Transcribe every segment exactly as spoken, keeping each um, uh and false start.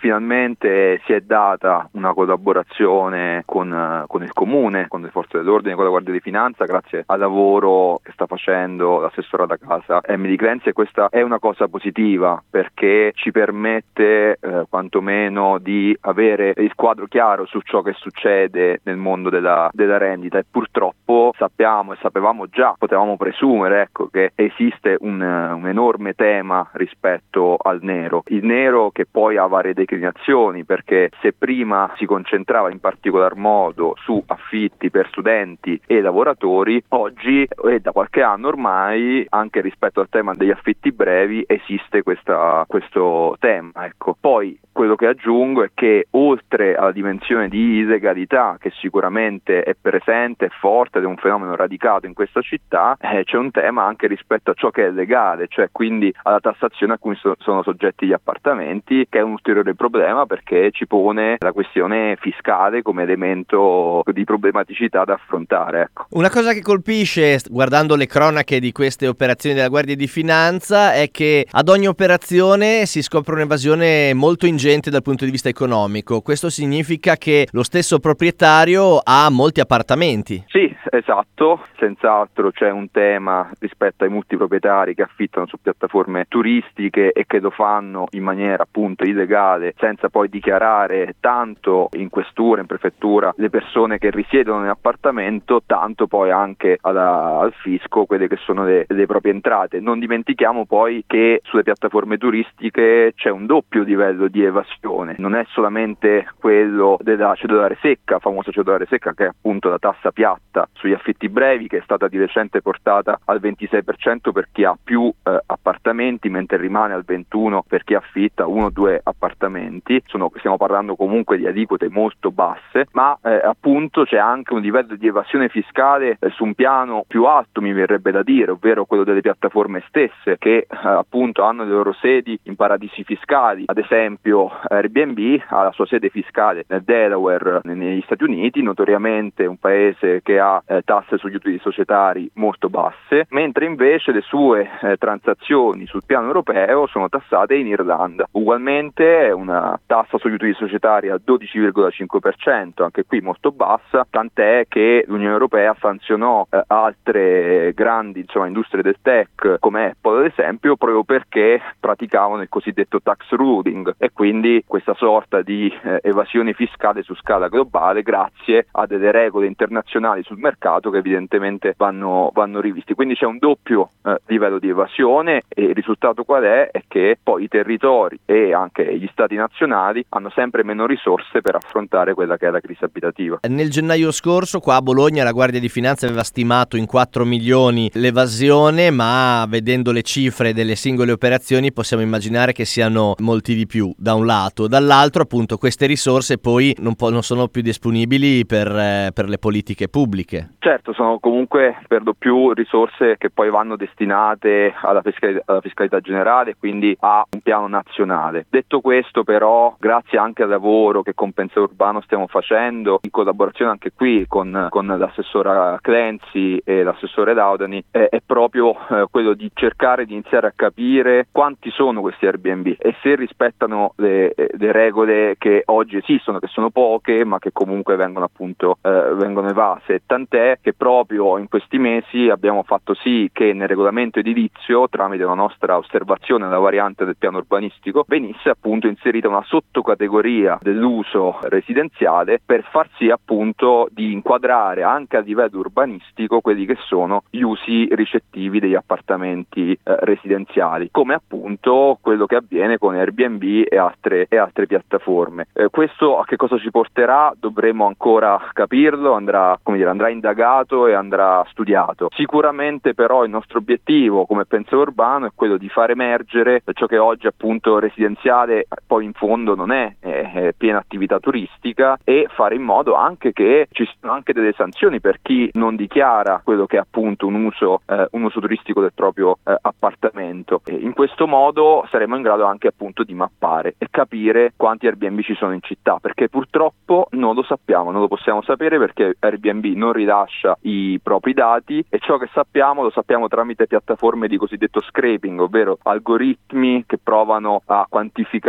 finalmente si è data una collaborazione con, con il Comune, con le forze dell'ordine, con la Guardia di Finanza, grazie al lavoro che sta facendo l'assessore alla casa Emily Clenzi, e questa è una cosa positiva perché ci permette eh, quantomeno di avere il quadro chiaro su ciò che succede nel mondo della, della rendita, e purtroppo sappiamo e sapevamo già, potevamo presumere ecco, che esiste un, un enorme tema rispetto al nero, il nero che poi ha varie declinazioni, perché se prima si concentrava in particolar modo su affitti per studenti e lavoratori, oggi e da qualche anno ormai anche rispetto al tema degli affitti brevi esiste questa, questo tema. Ecco. Poi quello che aggiungo è che oltre alla dimensione di illegalità che sicuramente è presente, è forte ed è un fenomeno radicato in questa città, eh, c'è un tema anche rispetto a ciò che è legale, cioè quindi alla tassazione a cui so- sono soggetti gli appartamenti, che è un ulteriore problema perché ci pone la questione fiscale come elemento di problematicità da affrontare. Ecco. Una cosa che colpisce guardando le cronache di queste operazioni della Guardia di Finanza è che ad ogni operazione si scopre un'evasione molto ingente dal punto di vista economico. Questo significa che lo stesso proprietario ha molti appartamenti. Sì, esatto, senz'altro c'è un tema rispetto ai multiproprietari che affittano su piattaforme turistiche e che lo fanno in maniera appunto illegale, senza poi dichiarare tanto in questura, in prefettura, le persone che risiedono nell'appartamento, tanto poi anche alla, al fisco quelle che sono le, le proprie entrate. Non dimentichiamo poi che sulle piattaforme turistiche c'è un doppio livello di evasione, non è solamente quello della cedolare secca, famosa cedolare secca, che è appunto la tassa piatta sugli affitti brevi, che è stata di recente portata al ventisei per cento per chi ha più eh, appartamenti, mentre rimane al ventuno per cento per chi affitta uno o due appartamenti. Sono, stiamo parlando comunque di aliquote molto basse, ma eh, appunto c'è anche un livello di evasione fiscale eh, su un piano più alto, mi verrebbe da dire, ovvero quello delle piattaforme stesse che eh, appunto hanno le loro sedi in paradisi fiscali. Ad esempio Airbnb ha la sua sede fiscale nel Delaware, negli Stati Uniti, notoriamente un paese che ha eh, tasse sugli utili societari molto basse, mentre invece le sue eh, transazioni sul piano europeo sono tassate in Irlanda. Ugualmente è una tassa sugli utili societari al dodici virgola cinque per cento, anche qui molto bassa, tant'è che l'Unione Europea sanzionò eh, altre grandi insomma, industrie del tech come Apple ad esempio, proprio perché praticavano il cosiddetto tax ruling, e quindi questa sorta di eh, evasione fiscale su scala globale grazie a delle regole internazionali sul mercato che evidentemente vanno, vanno rivisti. Quindi c'è un doppio eh, livello di evasione, e il risultato qual è? È che poi i territori e anche gli stati nazionali hanno sempre meno risorse per affrontare quella che è la crisi abitativa. Nel gennaio scorso qua a Bologna la Guardia di Finanza aveva stimato in quattro milioni l'evasione, ma vedendo le cifre delle singole operazioni possiamo immaginare che siano molti di più da un lato, dall'altro appunto queste risorse poi non, po- non sono più disponibili per, eh, per le politiche pubbliche. Certo, sono comunque per lo più risorse che poi vanno destinate alla fiscalità, alla fiscalità generale, quindi a un piano nazionale. Detto questo però, grazie anche al lavoro che con Pensiero Urbano stiamo facendo, in collaborazione anche qui con, con l'assessora Clenzi e l'assessore Laudani, eh, è proprio eh, quello di cercare di iniziare a capire quanti sono questi Airbnb e se rispettano le, le regole che oggi esistono, che sono poche ma che comunque vengono appunto eh, vengono evase, tant'è che proprio in questi mesi abbiamo fatto sì che nel regolamento edilizio, tramite la nostra osservazione della variante del piano urbanistico, venisse appunto inserita una sottocategoria dell'uso residenziale per far sì appunto di inquadrare anche a livello urbanistico quelli che sono gli usi ricettivi degli appartamenti eh, residenziali, come appunto quello che avviene con Airbnb e altre, e altre piattaforme. Eh, questo a che cosa ci porterà? Dovremo ancora capirlo, andrà, come dire, andrà indagato e andrà studiato. Sicuramente però il nostro obiettivo come Pensiero Urbano è quello di far emergere ciò che oggi appunto residenziale poi in fondo non è, è, è piena attività turistica, e fare in modo anche che ci siano anche delle sanzioni per chi non dichiara quello che è appunto un uso, eh, un uso turistico del proprio eh, appartamento. E in questo modo saremo in grado anche appunto di mappare e capire quanti Airbnb ci sono in città, perché purtroppo non lo sappiamo, non lo possiamo sapere perché Airbnb non rilascia i propri dati, e ciò che sappiamo lo sappiamo tramite piattaforme di cosiddetto scraping, ovvero algoritmi che provano a quantificare i numeri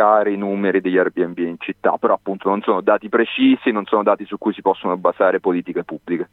numeri degli Airbnb in città, però appunto non sono dati precisi, non sono dati su cui si possono basare politiche pubbliche.